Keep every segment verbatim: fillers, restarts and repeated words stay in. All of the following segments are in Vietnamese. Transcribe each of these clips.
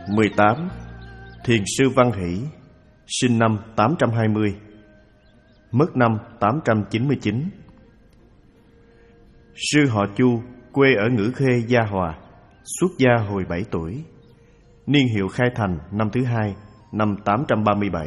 mười tám. Thiền sư Văn Hỷ, sinh năm tám trăm hai mươi, mất năm tám trăm chín mươi chín. Sư họ Chu, quê ở Ngữ Khê, Gia Hòa, xuất gia hồi bảy tuổi. Niên hiệu khai thành năm thứ hai, năm tám trăm ba mươi bảy.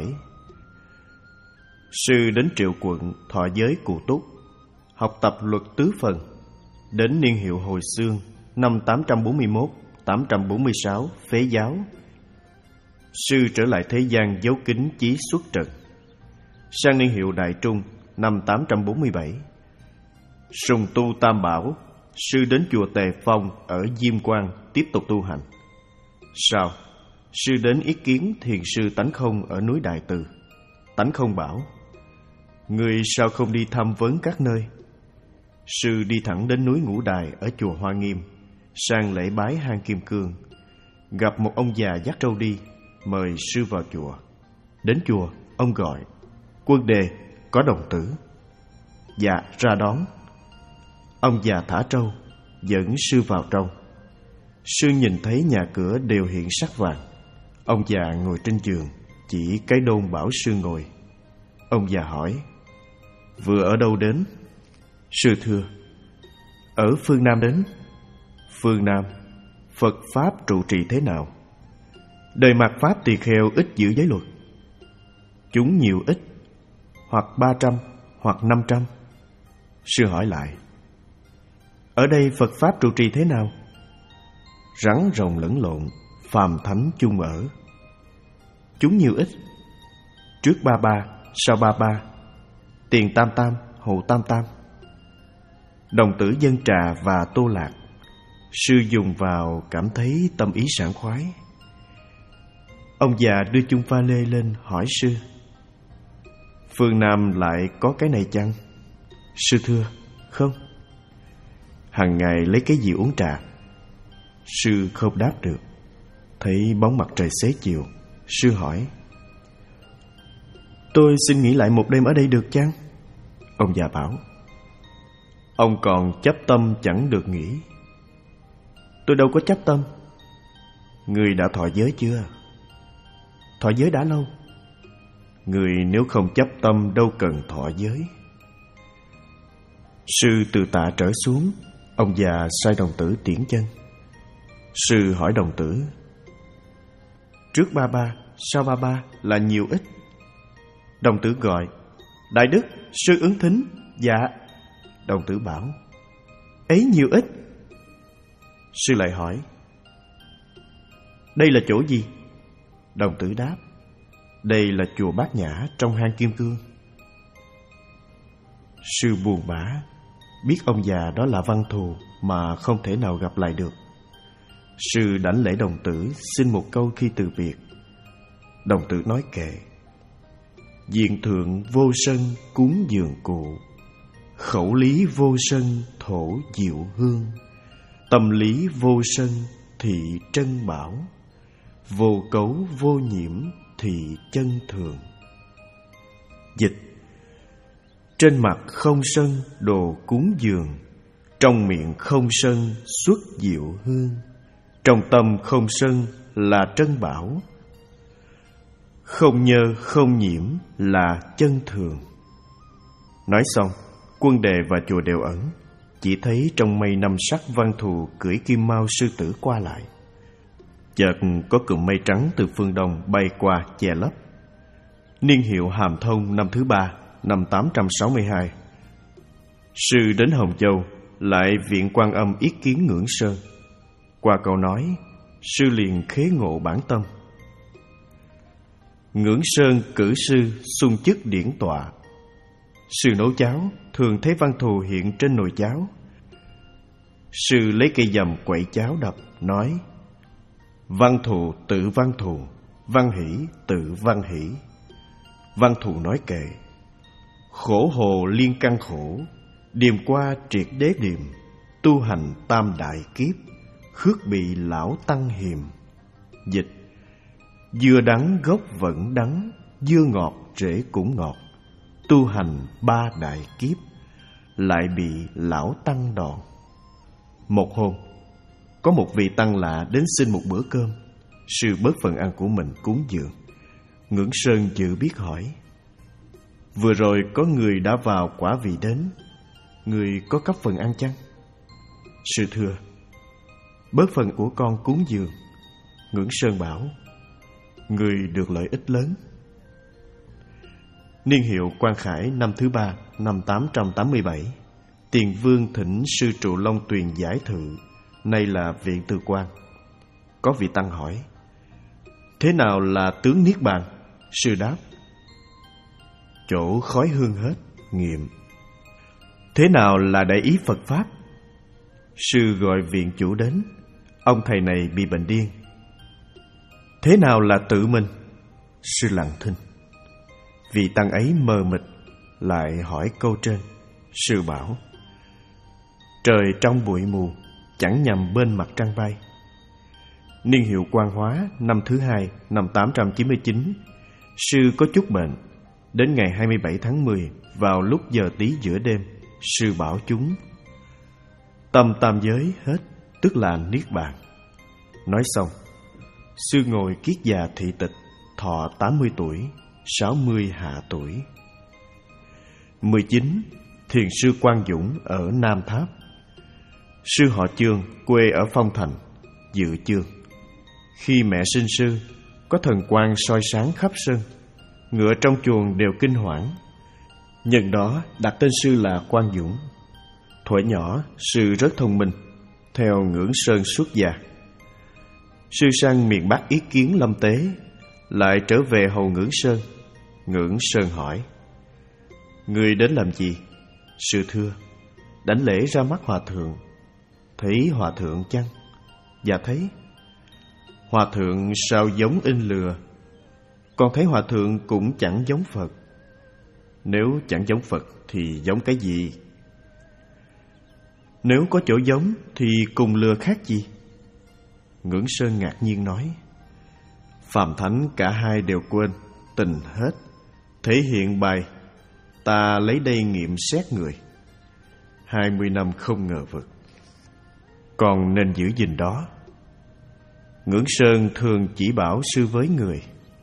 Sư đến Triệu Quận thọ giới Cù Túc, học tập luật tứ phần. Đến niên hiệu Hồi Xương năm tám trăm bốn mươi mốt đến tám trăm bốn mươi sáu phế giáo. Sư trở lại thế gian giấu kính chí xuất trần. Sang niên hiệu Đại Trung năm tám trăm bốn mươi bảy, sùng tu Tam Bảo, sư đến chùa Tề Phong ở Diêm Quan tiếp tục tu hành. Sau, sư đến ý kiến thiền sư Tánh Không ở núi Đại Từ. Tánh Không bảo: người sao không đi thăm vấn các nơi? Sư đi thẳng đến núi Ngũ Đài ở chùa Hoa Nghiêm, sang lễ bái hang Kim Cương. Gặp một ông già dắt trâu đi, mời sư vào chùa. Đến chùa, ông gọi: Quân Đề, có đồng tử. Dạ, ra đón. Ông già thả trâu, dẫn sư vào trong. Sư nhìn thấy nhà cửa đều hiện sắc vàng. Ông già ngồi trên giường, chỉ cái đôn bảo sư ngồi. Ông già hỏi: vừa ở đâu đến? Sư thưa: ở phương Nam đến. Phương Nam, Phật Pháp trụ trì thế nào? Đời mạt Pháp tỳ kheo ít giữ giới luật. Chúng nhiều ít, hoặc ba trăm, hoặc năm trăm. Sư hỏi lại: ở đây Phật Pháp trụ trì thế nào? Rắn rồng lẫn lộn, phàm thánh chung ở. Chúng nhiều ít, trước ba ba, sau ba ba, tiền tam tam, hậu tam tam. Đồng tử dân trà và tô lạc, sư dùng vào cảm thấy tâm ý sảng khoái. Ông già đưa chung pha lê lên hỏi sư: phương Nam lại có cái này chăng? Sư thưa: không. Hằng ngày lấy cái gì uống trà? Sư không đáp được. Thấy bóng mặt trời xế chiều, sư hỏi: tôi xin nghỉ lại một đêm ở đây được chăng? Ông già bảo: ông còn chấp tâm chẳng được nghỉ. Tôi đâu có chấp tâm. Người đã thọ giới chưa? Thọ giới đã lâu. Người nếu không chấp tâm đâu cần thọ giới. Sư từ tạ trở xuống. Ông già sai đồng tử tiễn chân. Sư hỏi đồng tử: trước ba ba, sau ba ba là nhiều ít? Đồng tử gọi: đại đức, sư ứng thính. Dạ. Đồng tử bảo: ấy nhiều ít? Sư lại hỏi: đây là chỗ gì? Đồng tử đáp: đây là chùa Bát Nhã trong hang Kim Cương. Sư buồn bã, biết ông già đó là văn thù mà không thể nào gặp lại được. Sư đảnh lễ đồng tử, xin một câu khi từ biệt. Đồng tử nói kệ: diện thượng vô sân cúng dường cụ, khẩu lý vô sân thổ diệu hương, tâm lý vô sân thị trân bảo, vô cấu vô nhiễm thị chân thường. Dịch: trên mặt không sân đồ cúng dường, trong miệng không sân xuất diệu hương, trong tâm không sân là trân bảo, không nhơ không nhiễm là chân thường. Nói xong, Quân Đề và chùa Đều Ẩn. Chỉ thấy trong mây năm sắc văn thù cưỡi kim mao sư tử qua lại. Chợt có cụm mây trắng từ phương đông bay qua che lấp. Niên hiệu Hàm Thông năm thứ ba, năm tám trăm sáu mươi hai. Sư đến Hồng Châu, lại viện Quan Âm yết kiến Ngưỡng Sơn. Qua câu nói, sư liền khế ngộ bản tâm. Ngưỡng Sơn cử sư xung chức điển tọa. Sư nấu cháo, thường thấy văn thù hiện trên nồi cháo. Sư lấy cây dầm quậy cháo đập, nói: văn thù tự văn thù, văn hỷ tự văn hỷ. Văn thù nói kệ: khổ hồ liên căn khổ, điềm qua triệt đế điềm, tu hành tam đại kiếp, khước bị lão tăng hiềm. Dịch: dưa đắng gốc vẫn đắng, dưa ngọt rễ cũng ngọt, tu hành ba đại kiếp, lại bị lão tăng đòn. Một hôm, có một vị tăng lạ đến xin một bữa cơm. sư bớt phần ăn của mình cúng dường. Ngưỡng Sơn dự biết hỏi: vừa rồi có người đã vào quả vị đến, người có cấp phần ăn chăng? Sư thưa: bớt phần của con cúng dường. Ngưỡng Sơn bảo: người được lợi ích lớn. Niên hiệu Quan Khải năm thứ ba, năm tám trăm tám mươi bảy, Tiền Vương thỉnh sư trụ Long Tuyền giải thự, nay là Viện Từ Quan. Có vị tăng hỏi: thế nào là tướng Niết Bàn? Sư đáp: chỗ khói hương hết, nghiệm. Thế nào là đại ý Phật Pháp? Sư gọi viện chủ đến. Ông thầy này bị bệnh điên. Thế nào là tự mình? Sư lặng thinh. Vị tăng ấy mờ mịt, lại hỏi câu trên. Sư bảo: trời trong bụi mù, chẳng nhằm bên mặt trăng bay. Niên hiệu Quan Hóa năm thứ hai, năm tám trăm chín mươi chín, sư có chút bệnh. Đến ngày hai mươi bảy tháng mười, vào lúc giờ tí giữa đêm, sư bảo chúng: tâm tam giới hết, tức là Niết Bàn. Nói xong, sư ngồi kiết già thị tịch, thọ tám mươi tuổi, sáu mươi hạ tuổi. mười chín. Thiền sư Quang Dũng ở Nam Tháp. Sư họ Chương, quê ở Phong Thành, Dự Chương. Khi mẹ sinh sư, có thần quang soi sáng khắp sân, ngựa trong chuồng đều kinh hoảng. Nhân đó đặt tên sư là Quang Dũng. Thuở nhỏ, sư rất thông minh, theo Ngưỡng Sơn xuất gia. Sư sang miền Bắc ý kiến Lâm Tế, lại trở về hầu Ngưỡng Sơn. Ngưỡng Sơn hỏi: người đến làm gì? Sư thưa: đảnh lễ ra mắt hòa thượng. Thấy hòa thượng chăng? Dạ thấy. Hòa thượng sao giống in lừa? Con thấy hòa thượng cũng chẳng giống Phật. Nếu chẳng giống Phật thì giống cái gì? Nếu có chỗ giống thì cùng lừa khác gì? Ngưỡng Sơn ngạc nhiên nói: phàm thánh cả hai đều quên, tình hết. Thể hiện bài, ta lấy đây nghiệm xét người. Hai mươi năm không ngờ vực, còn nên giữ gìn đó. Ngưỡng Sơn thường chỉ bảo sư với người: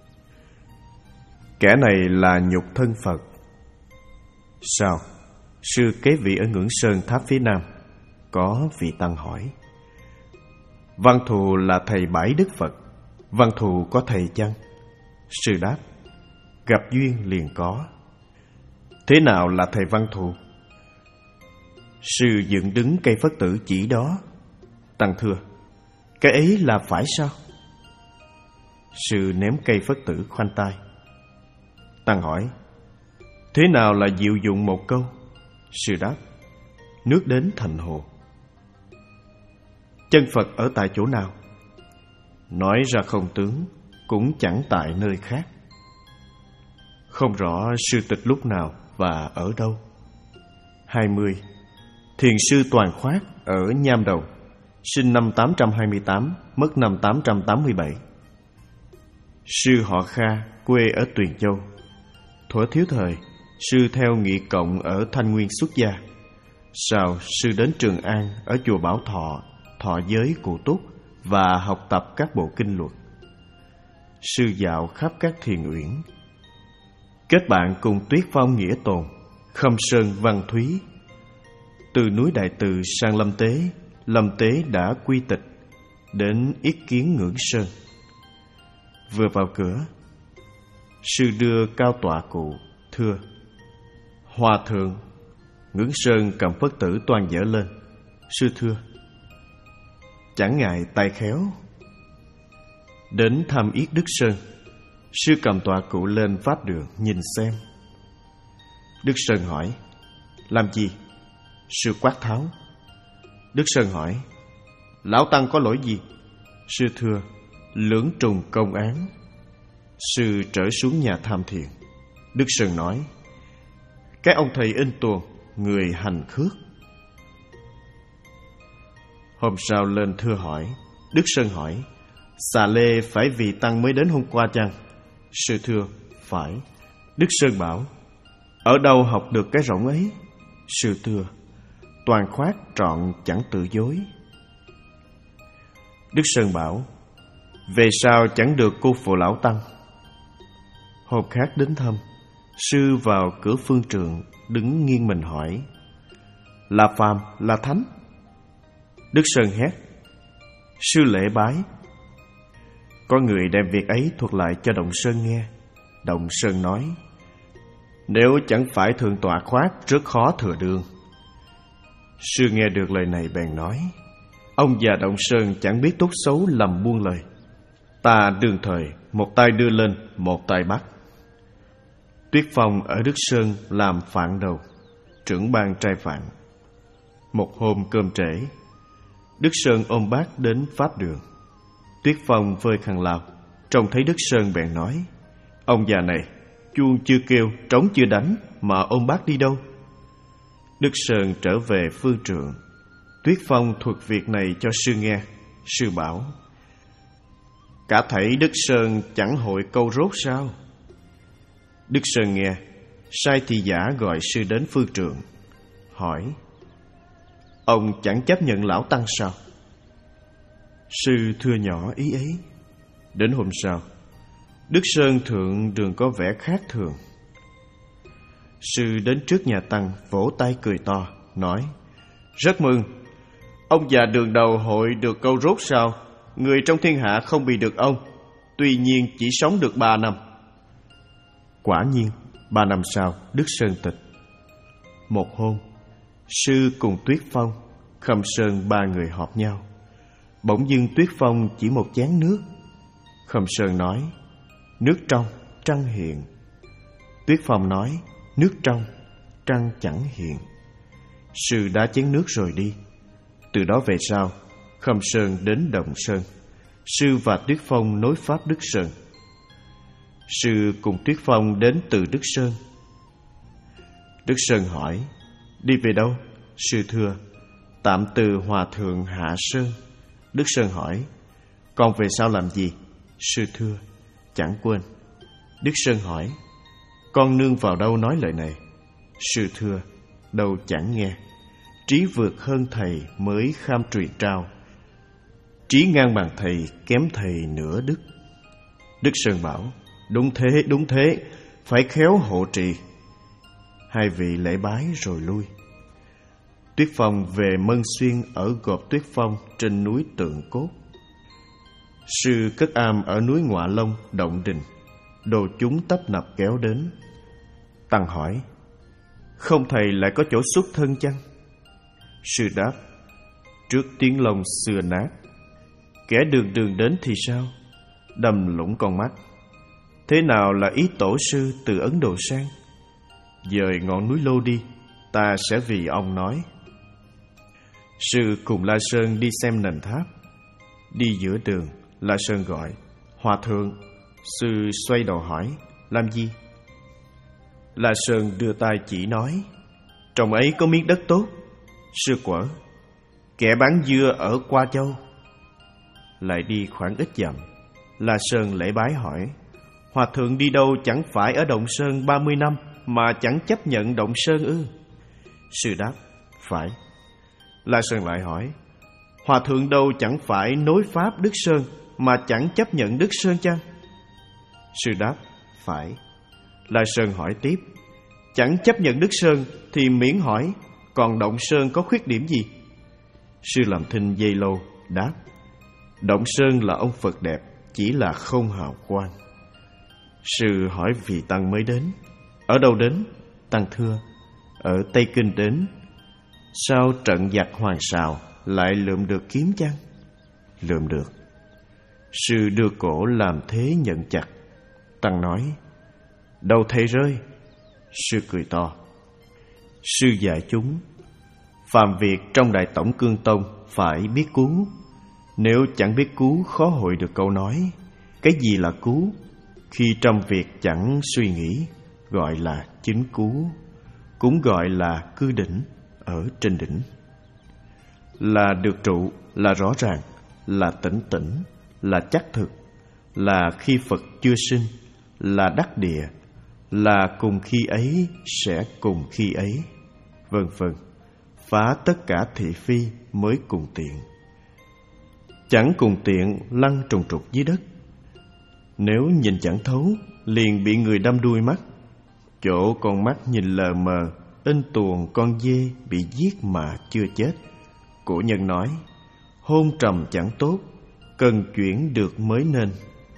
kẻ này là nhục thân Phật. Sao? Sư kế vị ở Ngưỡng Sơn tháp phía nam. Có vị tăng hỏi: Văn Thù là thầy bãi Đức Phật, Văn Thù có thầy chăng? Sư đáp: gặp duyên liền có. Thế nào là thầy Văn Thù? Sư dựng đứng cây Phất Tử chỉ đó. Tăng thưa: cái ấy là phải sao? Sư ném cây Phất Tử khoanh tay. Tăng hỏi: thế nào là diệu dụng một câu? Sư đáp: nước đến thành hồ. Chân Phật ở tại chỗ nào? Nói ra không tướng, cũng chẳng tại nơi khác. Không rõ sư tịch lúc nào và ở đâu. Hai mươi. Thiền sư Toàn Khoát ở Nham Đầu, sinh năm tám trăm hai mươi tám, mất năm tám trăm tám mươi bảy. Sư họ Kha, quê ở Tuyền Châu. Thuở thiếu thời, sư theo Nghị Cộng ở Thanh Nguyên xuất gia. Sau, sư đến Trường An ở chùa Bảo Thọ, thọ giới Cụ Túc và học tập các bộ kinh luật. Sư dạo khắp các thiền uyển, kết bạn cùng Tuyết Phong Nghĩa Tồn, Khâm Sơn Văn Thúy. Từ núi Đại Từ sang Lâm Tế, Lâm Tế đã quy tịch, đến yết kiến Ngưỡng Sơn. Vừa vào cửa, sư đưa cao tọa cụ, thưa: Hòa thượng. Ngưỡng Sơn cầm Phất Tử toan dở lên. Sư thưa: chẳng ngại tay khéo. Đến thăm yết Đức Sơn, sư cầm tọa cụ lên pháp đường nhìn xem. Đức Sơn hỏi: làm gì? Sư quát tháo. Đức Sơn hỏi: lão tăng có lỗi gì? Sư thưa: lưỡng trùng công án. Sư trở xuống nhà tham thiền. Đức Sơn nói: cái ông thầy in tuồng, người hành khước. Hôm sau lên thưa hỏi. Đức Sơn hỏi: xà lê phải vì tăng mới đến hôm qua chăng? Sư thưa: phải. Đức Sơn bảo: ở đâu học được cái rỗng ấy? Sư thưa: Toàn Khoát trọn chẳng tự dối. Đức Sơn bảo: Về sau chẳng được cô phụ lão tăng. Hôm khác đến thăm, sư vào cửa phương trượng, đứng nghiêng mình hỏi: là phàm, là thánh? Đức Sơn hét: sư lễ bái. Có người đem việc ấy thuật lại cho Động Sơn nghe. Động Sơn nói: nếu chẳng phải thượng tọa khoát, rất khó thừa đương. Sư nghe được lời này bèn nói: ông già Động Sơn chẳng biết tốt xấu, lầm buông lời. Ta đương thời, một tay đưa lên, một tay bắt. Tuyết Phong ở Đức Sơn làm phạn đầu, trưởng ban trai phạn. Một hôm cơm trễ, Đức Sơn ôm bát đến pháp đường. Tuyết Phong vơi khăn lau, trông thấy Đức Sơn bèn nói: ông già này, chuông chưa kêu, trống chưa đánh mà ôm bát đi đâu? Đức Sơn trở về phương trượng. Tuyết Phong thuật việc này cho sư nghe. Sư bảo: cả thảy Đức Sơn chẳng hội câu rốt sao? Đức Sơn nghe, sai thị giả gọi sư đến phương trượng, hỏi: ông chẳng chấp nhận lão tăng sao? Sư thưa nhỏ ý ấy. Đến hôm sau, Đức Sơn thượng đường có vẻ khác thường. Sư đến trước nhà tăng, vỗ tay cười to, nói: rất mừng, ông già đường đầu hội được câu rốt sao? Người trong thiên hạ không bị được ông, tuy nhiên chỉ sống được ba năm. Quả nhiên, ba năm sau, Đức Sơn tịch. Một hôm, sư cùng Tuyết Phong, Khâm Sơn ba người họp nhau. Bỗng dưng Tuyết Phong chỉ một chén nước. Khâm Sơn nói: nước trong, trăng hiện. Tuyết Phong nói: nước trong, trăng chẳng hiện. Sư đá chén nước rồi đi. Từ đó về sau, Khâm Sơn đến Động Sơn. Sư và Tuyết Phong nối pháp Đức Sơn. Sư cùng Tuyết Phong đến từ Đức Sơn. Đức Sơn hỏi: đi về đâu? Sư thưa: tạm từ Hòa Thượng Hạ Sơn. Đức Sơn hỏi: còn về sau làm gì? Sư thưa: chẳng quên. Đức Sơn hỏi: con nương vào đâu nói lời này? Sư thưa: đâu chẳng nghe. Trí vượt hơn thầy mới kham truyền trao, trí ngang bằng thầy kém thầy nửa đức. Đức Sơn bảo: đúng thế, đúng thế, phải khéo hộ trì. Hai vị lễ bái rồi lui. Tuyết Phong về Mân Xuyên ở gộp Tuyết Phong trên núi Tượng Cốt. Sư cất am ở núi Ngọa Long, Động Đình. Đồ chúng tấp nập kéo đến. Tăng hỏi: không thầy lại có chỗ xuất thân chăng? Sư đáp: trước tiếng lông xưa nát, kẻ đường đường đến thì sao? Đâm lũng con mắt. Thế nào là ý tổ sư từ Ấn Độ sang? Dời ngọn núi Lô đi, ta sẽ vì ông nói. Sư cùng La Sơn đi xem nền tháp. Đi giữa đường, La Sơn gọi: hòa thượng. Sư xoay đầu hỏi: làm gì? La Sơn đưa tay chỉ nói: trong ấy có miếng đất tốt. Sư quở: kẻ bán dưa ở Qua Châu. Lại đi khoảng ít dặm, La Sơn lễ bái hỏi: hòa thượng đi đâu chẳng phải ở Động Sơn ba mươi năm mà chẳng chấp nhận Động Sơn ư? Sư đáp: phải. La Sơn lại hỏi: hòa thượng đâu chẳng phải nối pháp Đức Sơn mà chẳng chấp nhận Đức Sơn chăng? Sư đáp: phải. La Sơn hỏi tiếp: chẳng chấp nhận Đức Sơn thì miễn hỏi, còn Động Sơn có khuyết điểm gì? Sư làm thinh giây lâu, đáp: Động Sơn là ông Phật đẹp, chỉ là không hào quang. Sư hỏi vị tăng mới đến: ở đâu đến? Tăng thưa: ở Tây Kinh đến. Sao trận giặc Hoàng Sào lại lượm được kiếm chăng? Lượm được. Sư đưa cổ làm thế nhận chặt. Tăng nói: đâu thầy rơi? Sư cười to. Sư dạy chúng: phàm việc trong Đại Tổng Cương Tông phải biết cứu. Nếu chẳng biết cứu, khó hội được câu nói. Cái gì là cứu? Khi trong việc chẳng suy nghĩ, gọi là chính cứu. Cũng gọi là cư đỉnh, ở trên đỉnh. Là được trụ, là rõ ràng, là tỉnh tỉnh, là chắc thực, là khi Phật chưa sinh, là đắc địa, là cùng khi ấy sẽ cùng khi ấy, vân vân. Phá tất cả thị phi mới cùng tiện. chẳng cùng tiện lăn trùng trục dưới đất. Nếu nhìn chẳng thấu, liền bị người đâm đuôi mắt. Chỗ con mắt nhìn lờ mờ, in tuồng con dê bị giết mà chưa chết. Cổ nhân nói, hôn trầm chẳng tốt, cần chuyển được mới nên.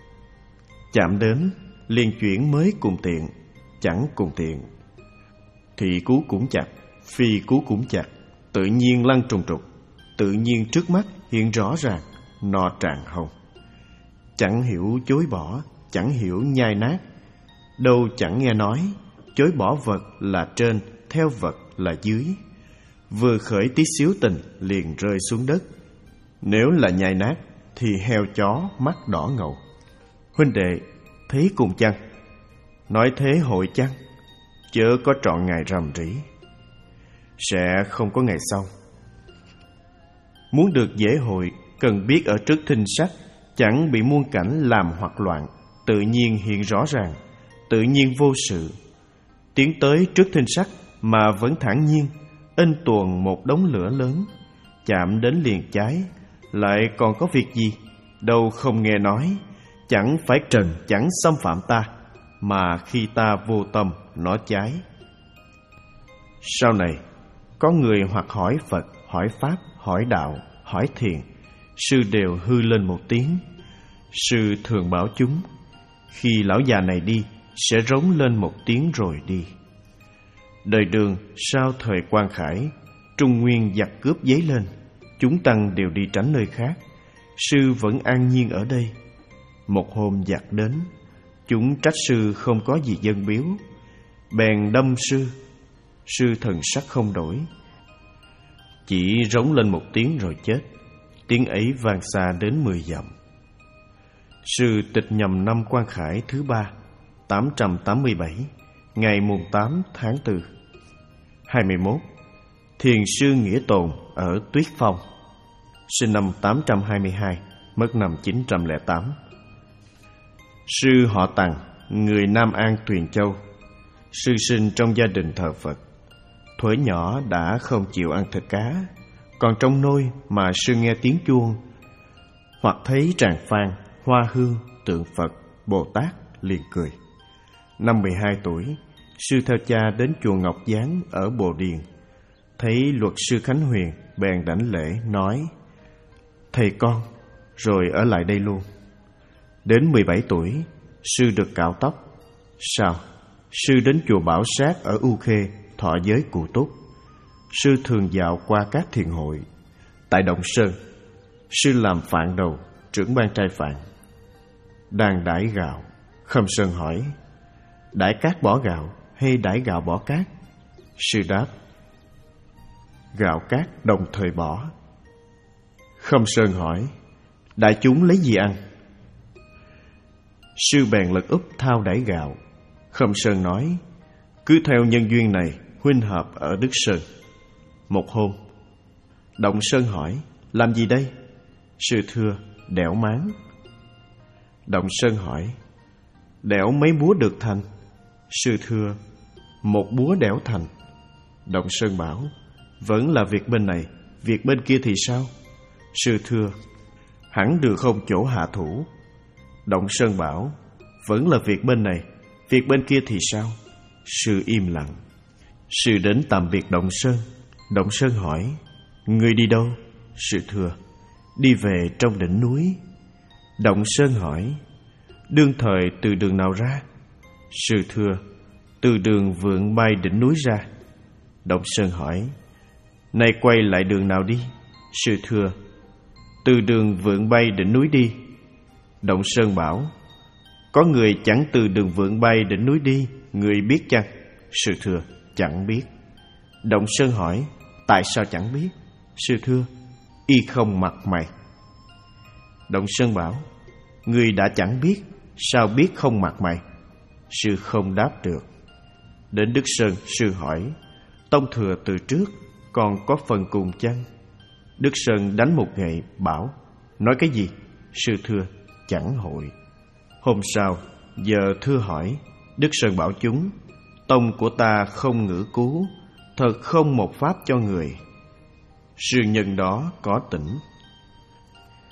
Chạm đến, liền chuyển mới cùng tiện, chẳng cùng tiện. Thì cú cũng chặt, phi cú cũng chặt, tự nhiên lăn trùng trục, tự nhiên trước mắt hiện rõ ràng, no tràn hồng. Chẳng hiểu chối bỏ, chẳng hiểu nhai nát, đâu chẳng nghe nói, chối bỏ vật là trên, theo vật là dưới. Vừa khởi tí xíu tình liền rơi xuống đất. Nếu là nhai nát thì heo chó mắt đỏ ngầu. Huynh đệ, thấy cùng chăng? Nói thế hội chăng? Chớ có trọn ngày rằm rĩ, sẽ không có ngày sau. Muốn được dễ hội, cần biết ở trước thinh sách, chẳng bị muôn cảnh làm hoặc loạn, tự nhiên hiện rõ ràng, tự nhiên vô sự. Tiến tới trước thinh sách mà vẫn thản nhiên, in tuồng một đống lửa lớn, chạm đến liền cháy, lại còn có việc gì? Đâu không nghe nói, chẳng phải trần chẳng xâm phạm ta, mà khi ta vô tâm nó cháy. Sau này, có người hoặc hỏi Phật, hỏi Pháp, hỏi Đạo, hỏi Thiền, sư đều hư lên một tiếng. Sư thường bảo chúng, khi lão già này đi, sẽ rống lên một tiếng rồi đi. Đời Đường sau thời Quan Khải, Trung Nguyên giặc cướp dấy lên, chúng tăng đều đi tránh nơi khác. Sư vẫn an nhiên ở đây. Một hôm giặc đến, chúng trách sư không có gì dâng biếu, bèn đâm sư. Sư thần sắc không đổi, chỉ rống lên một tiếng rồi chết. Tiếng ấy vang xa đến mười dặm. Sư tịch nhầm năm Quan Khải thứ ba, tám trăm tám mươi bảy, ngày mùng tám tháng tư. Hai mươi mốt, Thiền sư Nghĩa Tồn ở Tuyết Phong, sinh năm tám trăm hai mươi hai, mất năm chín trăm lẻ tám. Sư họ Tằng, người Nam An Tuyền Châu. Sư sinh trong gia đình thờ Phật. Thuở nhỏ đã không chịu ăn thịt cá, còn trong nôi mà sư nghe tiếng chuông, hoặc thấy tràng phan, hoa hương, tượng Phật, Bồ Tát liền cười. Năm mười hai tuổi, sư theo cha đến chùa Ngọc Giáng ở Bồ Điền. Thấy luật sư Khánh Huyền, bèn đảnh lễ nói, thầy con, rồi ở lại đây luôn. Đến mười bảy tuổi, sư được cạo tóc. Sau, sư đến chùa Bảo Sát ở U Khê thọ giới Cụ Túc. Sư thường dạo qua các thiền hội. Tại Động Sơn, sư làm phạn đầu, trưởng ban trai phạn. Đang đãi gạo, Khâm Sơn hỏi, đãi cát bỏ gạo hay đãi gạo bỏ cát? Sư đáp, gạo cát đồng thời bỏ. Khâm Sơn hỏi, đại chúng lấy gì ăn? Sư bèn lật úp thao đãi gạo. Khâm Sơn nói, cứ theo nhân duyên này, huynh hợp ở Đức Sơn. Một hôm, Động Sơn hỏi, làm gì đây? Sư thưa, đẽo máng. Động Sơn hỏi, đẽo mấy búa được thành? Sư thưa, một búa đẽo thành. Động Sơn bảo, vẫn là việc bên này, việc bên kia thì sao? Sư thưa, hẳn được không chỗ hạ thủ. Động Sơn bảo, vẫn là việc bên này, việc bên kia thì sao? Sư im lặng. Sư đến tạm biệt Động Sơn. Động Sơn hỏi, người đi đâu? Sư thưa, đi về trong đỉnh núi. Động Sơn hỏi, đương thời từ đường nào ra? Sư thưa, từ đường Vượng Bay đỉnh núi ra. Động Sơn hỏi, nay quay lại đường nào đi? Sư thưa, từ đường Vượng Bay đỉnh núi đi. Động Sơn bảo, có người chẳng từ đường Vượng Bay đỉnh núi đi, người biết chăng? Sư thưa, chẳng biết. Động Sơn hỏi, tại sao chẳng biết? Sư thưa, y không mặt mày. Động Sơn bảo, người đã chẳng biết, sao biết không mặt mày? Sư không đáp được. Đến Đức Sơn, sư hỏi, tông thừa từ trước, còn có phần cùng chăng? Đức Sơn đánh một gậy, bảo, nói cái gì? Sư thưa, chẳng hội. Hôm sau, giờ thưa hỏi, Đức Sơn bảo chúng, tông của ta không ngữ cứu, thật không một pháp cho người. Sư nhân đó có tỉnh.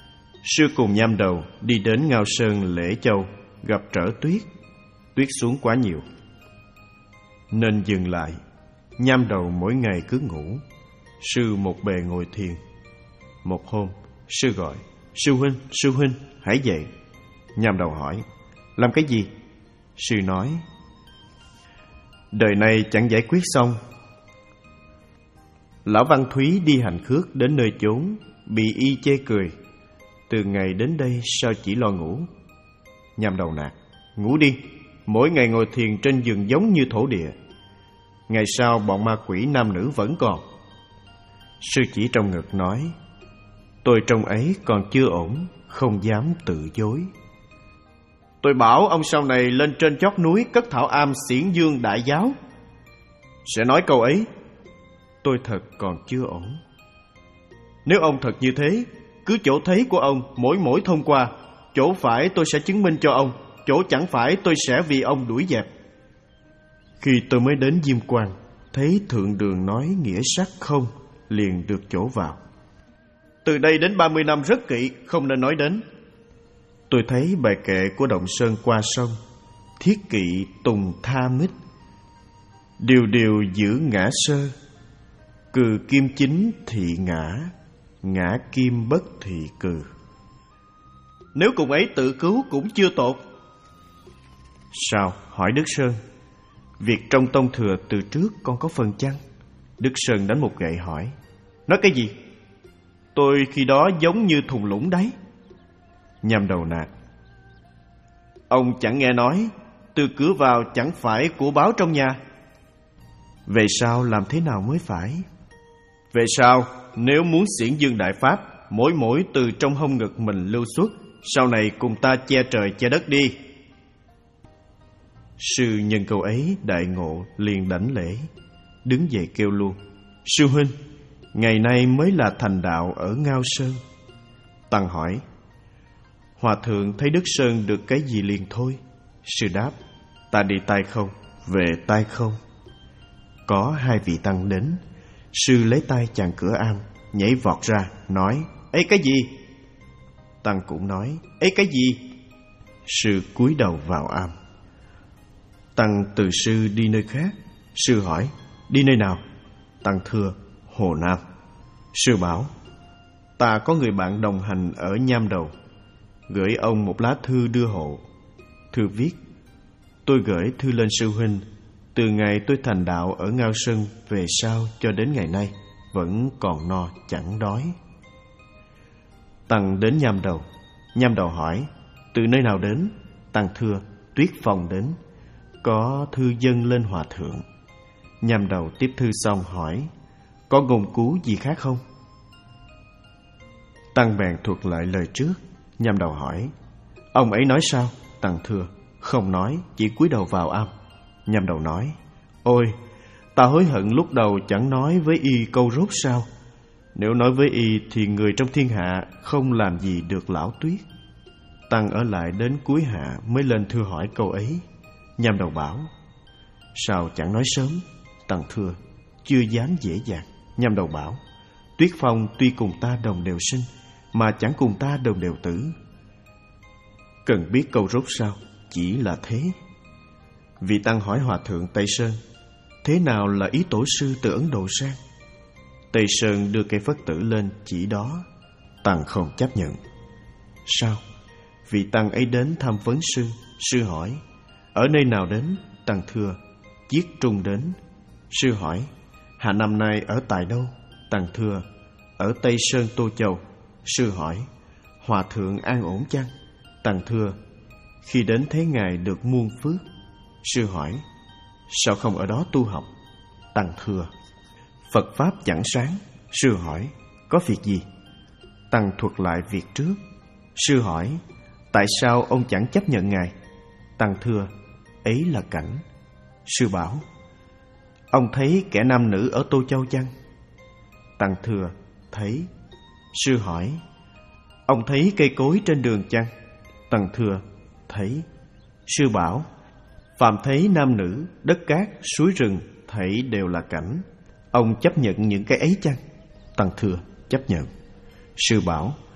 sư cùng Nham Đầu đi đến Ngao Sơn Lễ Châu, gặp trở tuyết. Tuyết xuống quá nhiều nên dừng lại. Nham Đầu mỗi ngày cứ ngủ, sư một bề ngồi thiền. Một hôm, sư gọi: Sư huynh, sư huynh, hãy dậy. Nham Đầu hỏi: Làm cái gì? Sư nói: Đời này chẳng giải quyết xong. Lão Văn Thúy đi hành khước đến nơi chốn, bị y chê cười. Từ ngày đến đây sao chỉ lo ngủ? Nham Đầu nạt: Ngủ đi, mỗi ngày ngồi thiền trên giường giống như thổ địa. Ngày sau bọn ma quỷ nam nữ vẫn còn. Sư chỉ trong ngực nói: Tôi trong ấy còn chưa ổn, không dám tự dối. Tôi bảo ông sau này lên trên chót núi cất thảo am xiển dương đại giáo, sẽ nói câu ấy. Tôi thật còn chưa ổn. Nếu ông thật như thế, cứ chỗ thấy của ông mỗi mỗi thông qua, chỗ phải tôi sẽ chứng minh cho ông, chỗ chẳng phải tôi sẽ vì ông đuổi dẹp. Khi tôi mới đến Diêm Quan, thấy thượng đường nói nghĩa sắc không, liền được chỗ vào. Từ đây đến ba mươi năm rất kỵ, không nên nói đến. Tôi thấy bài kệ của Động Sơn qua sông: Thiết kỵ tùng tha mít, điều điều giữ ngã sơ. Cừ kim chính thị ngã, ngã kim bất thị cừ. Nếu cùng ấy tự cứu cũng chưa tột. Sao? Hỏi Đức Sơn: Việc trong tông thừa từ trước con có phần chăng? Đức Sơn đánh một gậy hỏi: Nói cái gì? Tôi khi đó giống như thùng lũng đấy. Nham Đầu nạt: Ông chẳng nghe nói từ cửa vào chẳng phải của báo trong nhà. Về sau làm thế nào mới phải? Về sau, nếu muốn xiển dương đại pháp, mỗi mỗi từ trong hông ngực mình lưu xuất, sau này cùng ta che trời che đất đi. Sư nhân câu ấy đại ngộ, liền đảnh lễ, đứng dậy kêu luôn: Sư huynh, ngày nay mới là thành đạo ở Ngao Sơn. Tăng hỏi: Hòa thượng thấy Đức Sơn được cái gì liền thôi? Sư đáp: Ta đi tay không, về tay không. Có hai vị tăng đến. Sư lấy tay chặn cửa am, nhảy vọt ra, nói: Ấy cái gì? Tăng cũng nói: Ấy cái gì? Sư cúi đầu vào am. Tăng từ sư đi nơi khác. Sư hỏi: Đi nơi nào? Tăng thưa: Hồ Nam. Sư bảo: Ta có người bạn đồng hành ở Nham Đầu, gửi ông một lá thư đưa hộ. Thư viết: Tôi gửi thư lên sư huynh. Từ ngày tôi thành đạo ở Ngao Sơn về sau cho đến ngày nay, vẫn còn no chẳng đói. Tăng đến Nham Đầu. Nham Đầu hỏi: Từ nơi nào đến? Tăng thưa: Tuyết Phong đến, có thư dâng lên hòa thượng. Nham Đầu tiếp thư xong hỏi: Có ngôn cứu gì khác không? Tăng bèn thuật lại lời trước. Nham Đầu hỏi: Ông ấy nói sao? Tăng thưa: Không nói, chỉ cúi đầu vào am. Nham Đầu nói: Ôi, ta hối hận lúc đầu chẳng nói với y câu rốt sao. Nếu nói với y thì người trong thiên hạ không làm gì được lão Tuyết. Tăng ở lại đến cuối hạ mới lên thưa hỏi câu ấy. Nham Đầu bảo: Sao chẳng nói sớm? Tăng thưa: Chưa dám dễ dàng. Nham Đầu bảo: Tuyết Phong tuy cùng ta đồng đều sinh, mà chẳng cùng ta đồng đều tử. Cần biết câu rốt sao? Chỉ là thế. Vị Tăng hỏi hòa thượng Tây Sơn: Thế nào là ý tổ sư từ Ấn Độ sang? Tây Sơn đưa cây phất tử lên chỉ đó. Tăng không chấp nhận. Sao? Vị Tăng ấy đến thăm vấn sư. Sư hỏi: Ở nơi nào đến? Tăng thưa: Chiết Trung đến. Sư hỏi: Hạ năm nay ở tại đâu? Tăng thưa: Ở Tây Sơn Tô Châu. Sư hỏi: Hòa thượng an ổn chăng? Tăng thưa: Khi đến thế ngài được muôn phước. Sư hỏi: Sao không ở đó tu học? Tăng thưa: Phật Pháp chẳng sáng. Sư hỏi: Có việc gì? Tăng thuật lại việc trước. Sư hỏi: Tại sao ông chẳng chấp nhận ngài? Tăng thưa: Ấy là cảnh. Sư bảo: Ông thấy kẻ nam nữ ở Tô Châu chăng? Tăng thưa: Thấy. Sư hỏi: Ông thấy cây cối trên đường chăng? Tăng thưa: Thấy. Sư bảo: Phàm thấy nam nữ, đất cát, suối rừng, thảy đều là cảnh. Ông chấp nhận những cái ấy chăng? Tăng thưa: Chấp nhận. Sư bảo: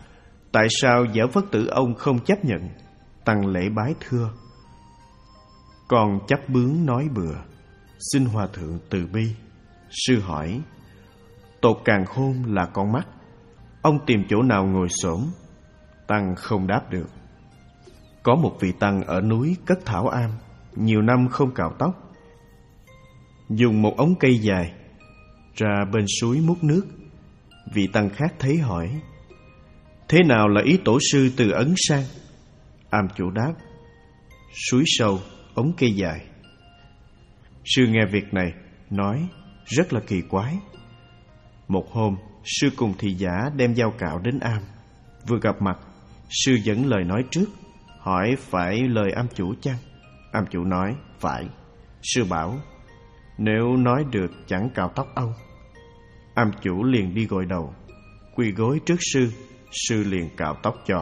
Tại sao Giả Phất Tử ông không chấp nhận? Tăng lễ bái thưa: Con chấp bướng nói bừa, xin hòa thượng từ bi. Sư hỏi: Tột càn khôn là con mắt, ông tìm chỗ nào ngồi xổm? Tăng không đáp được. Có một vị tăng ở núi cất thảo am, nhiều năm không cạo tóc, dùng một ống cây dài ra bên suối múc nước. Vị tăng khác thấy hỏi: Thế nào là ý tổ sư từ Ấn sang? Am chủ đáp: Suối sâu, ống cây dài. Sư nghe việc này nói rất là kỳ quái. Một hôm, sư cùng thị giả đem dao cạo đến am. Vừa gặp mặt, sư dẫn lời nói trước, hỏi phải lời am chủ chăng? Am chủ nói phải. Sư bảo: Nếu nói được chẳng cạo tóc ông. Am chủ liền đi gội đầu, quỳ gối trước sư. Sư liền cạo tóc cho.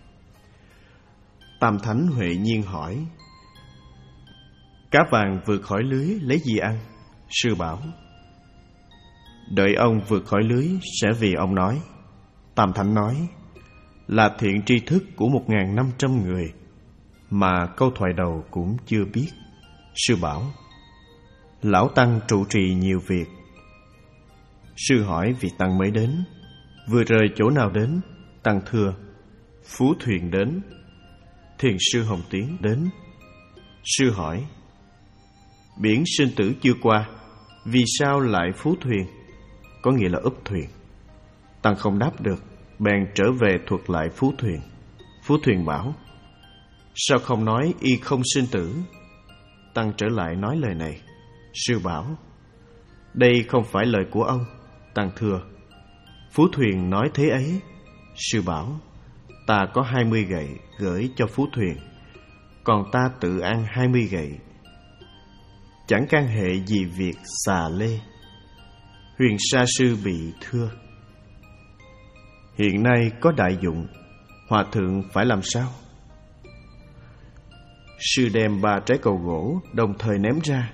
Tam Thánh Huệ Nhiên hỏi: Cá vàng vượt khỏi lưới lấy gì ăn? Sư bảo: Đợi ông vượt khỏi lưới sẽ vì ông nói. Tam Thánh nói: Là thiện tri thức của một ngàn năm trăm người mà câu thoại đầu cũng chưa biết. Sư bảo: Lão Tăng trụ trì nhiều việc. Sư hỏi vị Tăng mới đến: Vừa rời chỗ nào đến? Tăng thưa: Phú Thuyền đến. Thiền sư Hồng Tiến đến. Sư hỏi: Biển sinh tử chưa qua, vì sao lại Phú Thuyền? Có nghĩa là úp thuyền. Tăng không đáp được, bèn trở về thuật lại Phú Thuyền. Phú Thuyền bảo: Sao không nói y không sinh tử? Tăng trở lại nói lời này. Sư bảo: Đây không phải lời của ông. Tăng thưa: Phú Thuyền nói thế ấy. Sư bảo: Ta có hai mươi gậy gửi cho Phú Thuyền, còn ta tự ăn hai mươi gậy, chẳng can hệ gì việc xà lê. Huyền Sa Sư bị thưa: Hiện nay có đại dụng, hòa thượng phải làm sao? Sư đem ba trái cầu gỗ đồng thời ném ra.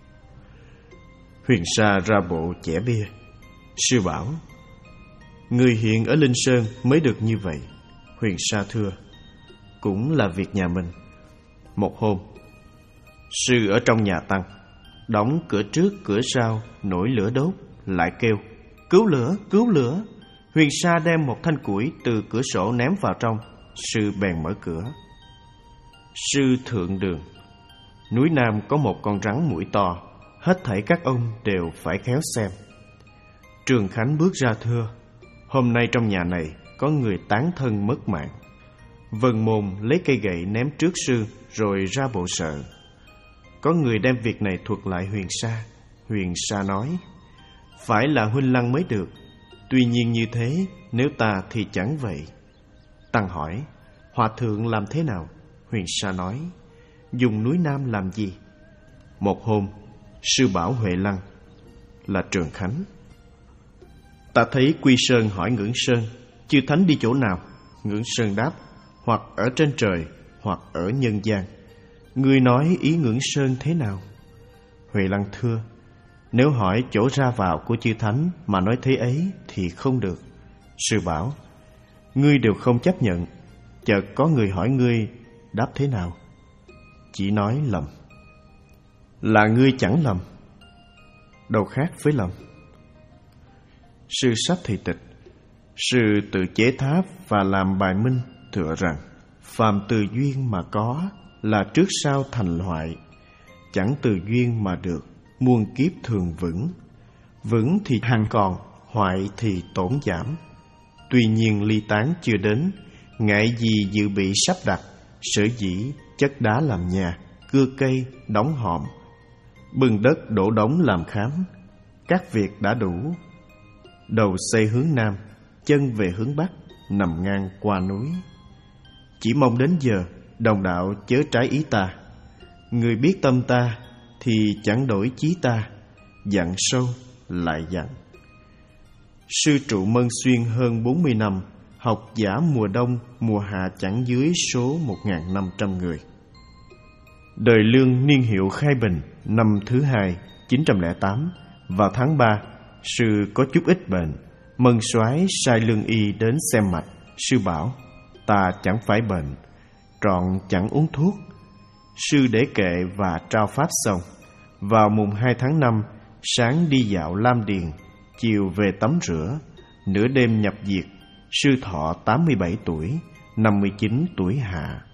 Huyền Sa ra bộ chẻ bia. Sư bảo: Người hiện ở Linh Sơn mới được như vậy. Huyền Sa thưa: Cũng là việc nhà mình. Một hôm, sư ở trong nhà Tăng, đóng cửa trước cửa sau, nổi lửa đốt, lại kêu: Cứu lửa, cứu lửa. Huyền Sa đem một thanh củi từ cửa sổ ném vào trong. Sư bèn mở cửa. Sư thượng đường. Núi Nam có một con rắn mũi to, hết thảy các ông đều phải khéo xem. Trường Khánh bước ra thưa: Hôm nay trong nhà này có người tán thân mất mạng. Vân Môn lấy cây gậy ném trước sư, rồi ra bộ sợ. Có người đem việc này thuật lại Huyền Sa. Huyền Sa nói: Phải là huynh Lăng mới được. Tuy nhiên như thế, nếu ta thì chẳng vậy. Tăng hỏi: Hòa thượng làm thế nào? Huyền Sa nói: Dùng núi Nam làm gì? Một hôm, sư bảo Huệ Lăng là Trường Khánh: Ta thấy Quy Sơn hỏi Ngưỡng Sơn: Chư Thánh đi chỗ nào? Ngưỡng Sơn đáp: Hoặc ở trên trời, hoặc ở nhân gian. Ngươi nói ý Ngưỡng Sơn thế nào? Huệ Lăng thưa: Nếu hỏi chỗ ra vào của chư Thánh mà nói thế ấy thì không được. Sư bảo: Ngươi đều không chấp nhận, chợt có người hỏi ngươi đáp thế nào? Chỉ nói lầm. Là ngươi chẳng lầm, đâu khác với lầm. Sư sách thị tịch. Sư tự chế tháp và làm bài minh tựa rằng: Phàm từ duyên mà có, là trước sau thành hoại. Chẳng từ duyên mà được, muôn kiếp thường vững. Vững thì hằng còn, hoại thì tổn giảm. Tuy nhiên ly tán chưa đến, ngại gì dự bị sắp đặt. Sở dĩ chất đá làm nhà, cưa cây, đóng hòm, bưng đất đổ đống làm khám. Các việc đã đủ. Đầu xây hướng Nam, chân về hướng Bắc, nằm ngang qua núi. Chỉ mong đến giờ, đồng đạo chớ trái ý ta. Người biết tâm ta, thì chẳng đổi chí ta. Dặn sâu, lại dặn. Sư trụ Mân Xuyên hơn bốn mươi năm, học giả mùa đông, mùa hạ chẳng dưới số một nghìn năm trăm người. Đời Lương niên hiệu Khai Bình, năm thứ hai, chín trăm lẻ tám. Vào tháng ba, sư có chút ít bệnh. Mân Soái sai lương y đến xem mạch. sư bảo: Ta chẳng phải bệnh, trọn chẳng uống thuốc. Sư để kệ và trao pháp xong. Vào mùng hai tháng năm, sáng đi dạo Lam Điền, chiều về tắm rửa, nửa đêm nhập diệt. Sư thọ tám mươi bảy tuổi, năm mươi chín tuổi hạ.